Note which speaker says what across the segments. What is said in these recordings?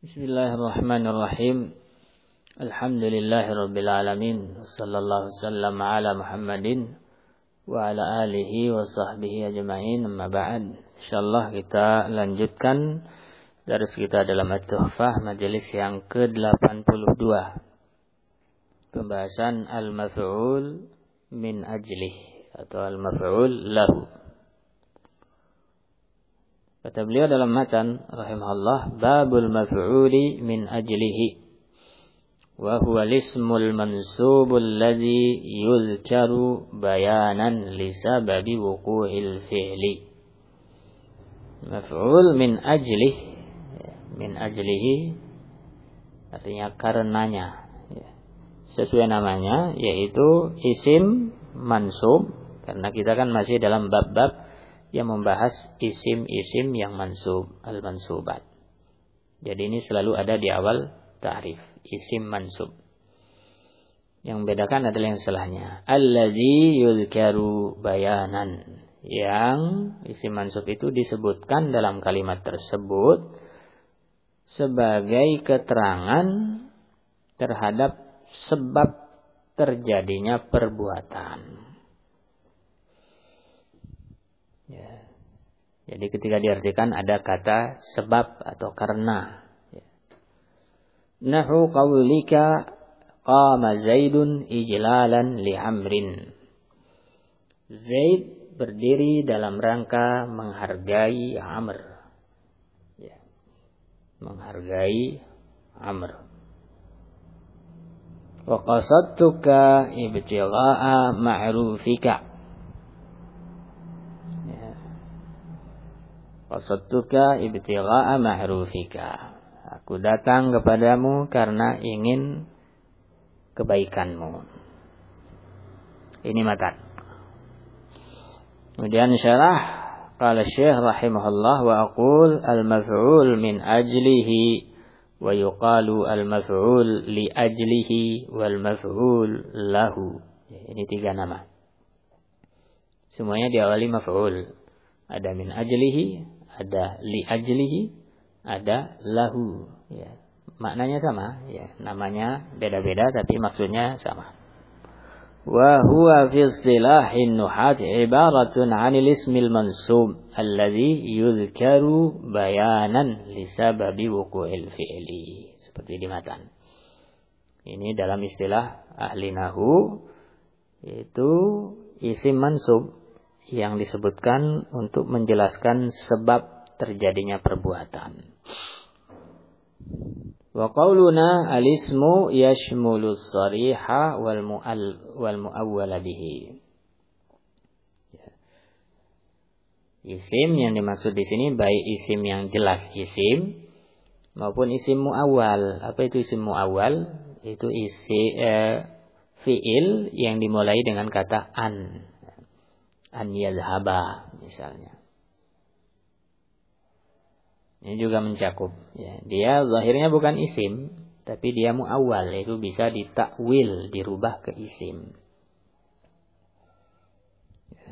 Speaker 1: Bismillahirrahmanirrahim. Alhamdulillahirabbil alamin. Wassallallahu wasallam ala Muhammadin wa ala alihi wa sahbihi ajma'in. Amma ba'd. Insyaallah kita lanjutkan dari kita dalam At-Tuhfah majelis yang ke-82. Pembahasan al-maf'ul min ajlih atau al-maf'ul lahu. Kata beliau dalam matan rahimahullah, babul maf'uli min ajlihi wa huwa ismul mansubul ladzi yuzkaru bayanan li sababi wuqu'il fi'li. Maf'ul min ajlihi artinya karenanya, sesuai namanya, yaitu isim mansub, karena kita kan masih dalam bab-bab yang membahas isim-isim yang mansub, al-mansubat. Jadi ini selalu ada di awal ta'rif, isim mansub. Yang membedakan adalah yang setelahnya. Alladzi yuzkaru bayanan. Yang isim mansub itu disebutkan dalam kalimat tersebut sebagai keterangan terhadap sebab terjadinya perbuatan. Ya. Jadi ketika diartikan ada kata sebab atau karena. Ya. Nahu qawlika qama Zaidun ijlalan li Amrin. Zaid berdiri dalam rangka menghargai Amr. Ya. Menghargai Amr. Wa qasadtuka ibtigha'a ma'rufika. Qasadtuka ibtigha'a ma'rufika. Aku datang kepadamu karena ingin kebaikanmu. Ini matan. Kemudian syarah, qala Syekh rahimahullah, wa aqul al-maf'ul min ajlihi wa yuqalu al-maf'ul li ajlihi wal maf'ul lahu. Ini 3 nama. Semuanya diawali maf'ul. Ada min ajlihi, ada li ajlihi, ada lahu. Ya. Maknanya sama, ya. Namanya beda-beda tapi maksudnya sama. Wa huwa fi istilahin nuhat ibaratun 'anil ismil mansub alladhi yuzkaru bayanan li sababi wuqu'il fi'li. Seperti di matan. Ini dalam istilah ahli nahwu, yaitu isim mansub yang disebutkan untuk menjelaskan sebab terjadinya perbuatan. Wa qauluna al-ismu yashmulu as-sariha wal mu'awwala bihi. Isim yang dimaksud di sini baik isim yang jelas isim maupun isim mu'awwal. Apa itu isim mu'awwal? Itu fiil yang dimulai dengan kata an yadhhaba misalnya. Ini juga mencakup. Ya. Dia zahirnya bukan isim, tapi dia mu'awwal, itu bisa ditakwil, dirubah ke isim. Ya.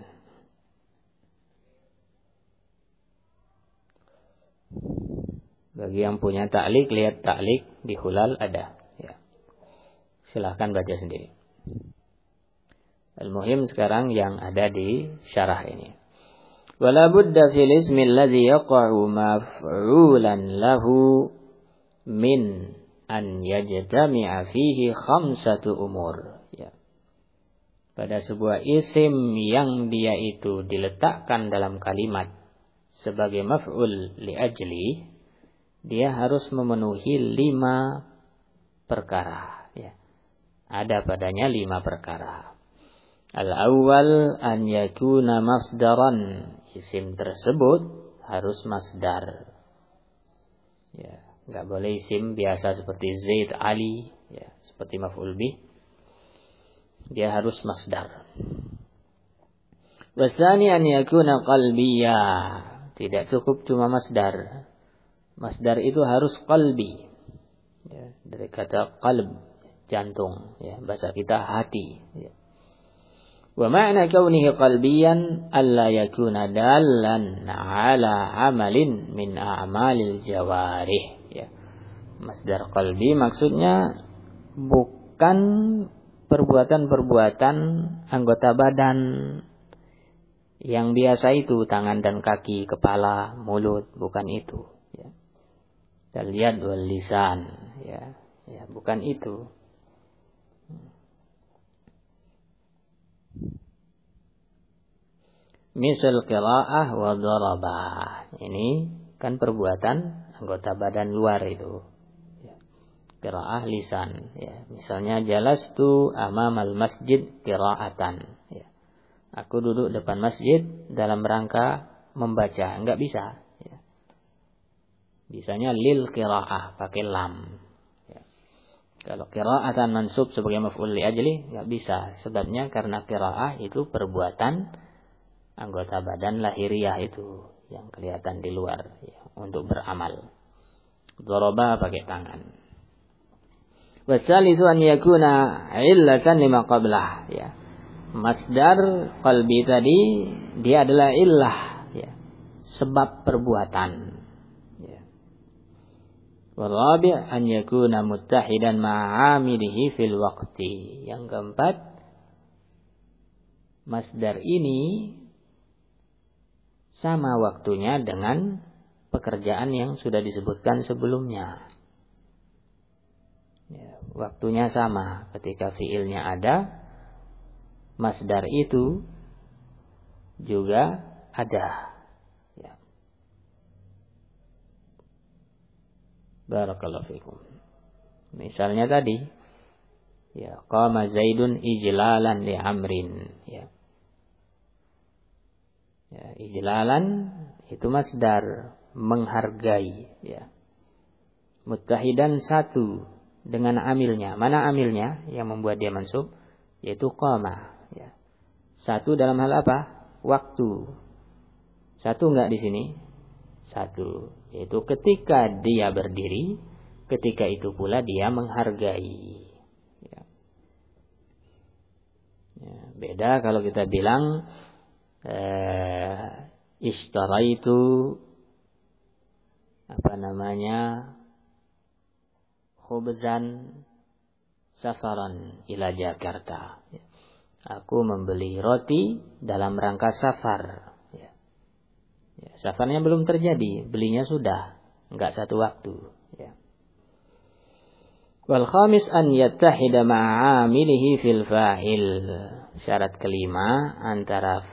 Speaker 1: Bagi yang punya ta'liq, lihat ta'liq di Hulal ada. Ya. Silahkan baca sendiri. Al-muhim sekarang yang ada di syarah ini. Wala budda fil ismi alladhi yaqa'u maf'ulan lahu min an yajtami'a fihi khamsatu umur. Ya. Pada sebuah isim yang dia itu diletakkan dalam kalimat sebagai maf'ul li ajli, dia harus memenuhi 5 perkara. Ya. Ada padanya 5 perkara. Al-awwal an yakuna masdaran. Isim tersebut harus masdar. Ya, enggak boleh isim biasa seperti Zaid, Ali, ya, seperti maf'ul bih. Dia harus masdar. Wasani an yakuna qalbiyya. Tidak cukup cuma masdar. Masdar itu harus qalbi. Ya, dari kata qalb, jantung, ya, bahasa kita hati, ya. Wa ma'na kaunihi qalbiyan alla yakuna dallan ala amalin min a'malil jawarih. Ya. Masdar qalbi maksudnya bukan perbuatan-perbuatan anggota badan yang biasa itu, tangan dan kaki, kepala, mulut, bukan itu. Ya. Al-yad wal lisan, ya, bukan itu. Misal qira'ah wa darabah. Ini kan perbuatan anggota badan luar itu. Ya. Qira'ah lisan. Ya. Misalnya jalastu amamal masjid qira'atan. Ya. Aku duduk depan masjid dalam rangka membaca. Enggak bisa. Ya. Bisanya lil qira'ah, pakai lam. Ya. Kalau qira'atan mansub sebagai maf'ul li ajli, enggak bisa. Sebabnya karena qira'ah itu perbuatan anggota badan lahiriah itu yang kelihatan di luar, ya, untuk beramal. Daraba pakai tangan. Wasalisu an yakuna illatan lima qablah, ya. Masdar qalbi tadi dia adalah illah, ya, sebab perbuatan, ya. Warabi' an yakuna muttahidan ma'amilihi fil waqti. Yang keempat, masdar ini sama waktunya dengan pekerjaan yang sudah disebutkan sebelumnya. Ya, waktunya sama. Ketika fiilnya ada, masdar itu juga ada. Ya. Barakallahu fikum. Misalnya tadi, ya, qama Zaidun ijlalan li Amrin. Ya. Ya, ijlalan itu masdar, menghargai. Ya. Muttahidan satu dengan amilnya. Mana amilnya yang membuat dia mansub? Yaitu qama. Ya. Satu dalam hal apa? Waktu. Satu enggak di sini? Satu. Yaitu ketika dia berdiri, ketika itu pula dia menghargai. Ya. Ya, beda kalau kita bilang ishtaraitu khubzan safaran ila Jakarta. Ya. Aku membeli roti dalam rangka safar. Ya. Ya, safarnya belum terjadi, belinya sudah, enggak satu waktu. Ya. Wal khamis an yattahida ma'amilihi fil fa'il. Syarat kelima, antara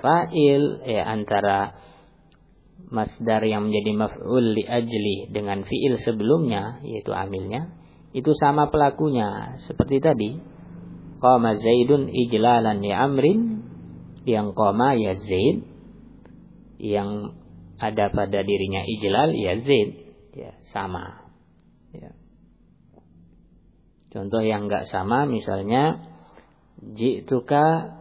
Speaker 1: masdar yang menjadi maf'ul li ajli dengan fi'il sebelumnya, yaitu amilnya, itu sama pelakunya. Seperti tadi, qama Zaidun ijlalan li Amrin, yang qama ya Zaid, yang ada pada dirinya ijlal ya Zaid, ya, sama. Ya. Contoh yang enggak sama misalnya ji'tuka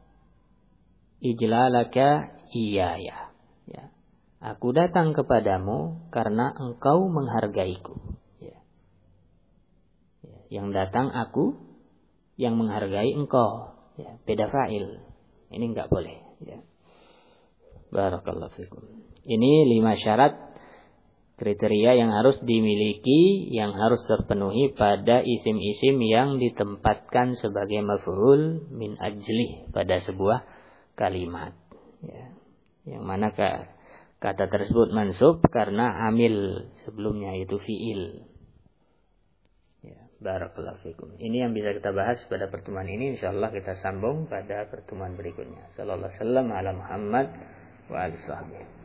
Speaker 1: ijlalaka iyaya. Ya. Aku datang kepadamu karena engkau menghargaiku. Ya. Ya. Yang datang aku, yang menghargai engkau. Ya. Beda fa'il. Ini enggak boleh. Ya. Barakallahu fikum. Ini 5 syarat kriteria yang harus dimiliki, yang harus terpenuhi pada isim-isim yang ditempatkan sebagai maf'ul min ajlih pada sebuah kalimat. Ya. Yang mana kata tersebut mansub karena amil sebelumnya itu fi'il. Ya, barakallahu fikum. Ini yang bisa kita bahas pada pertemuan ini. Insyaallah kita sambung pada pertemuan berikutnya. Sallallahu alaihi wasallam ala Muhammad wa alihi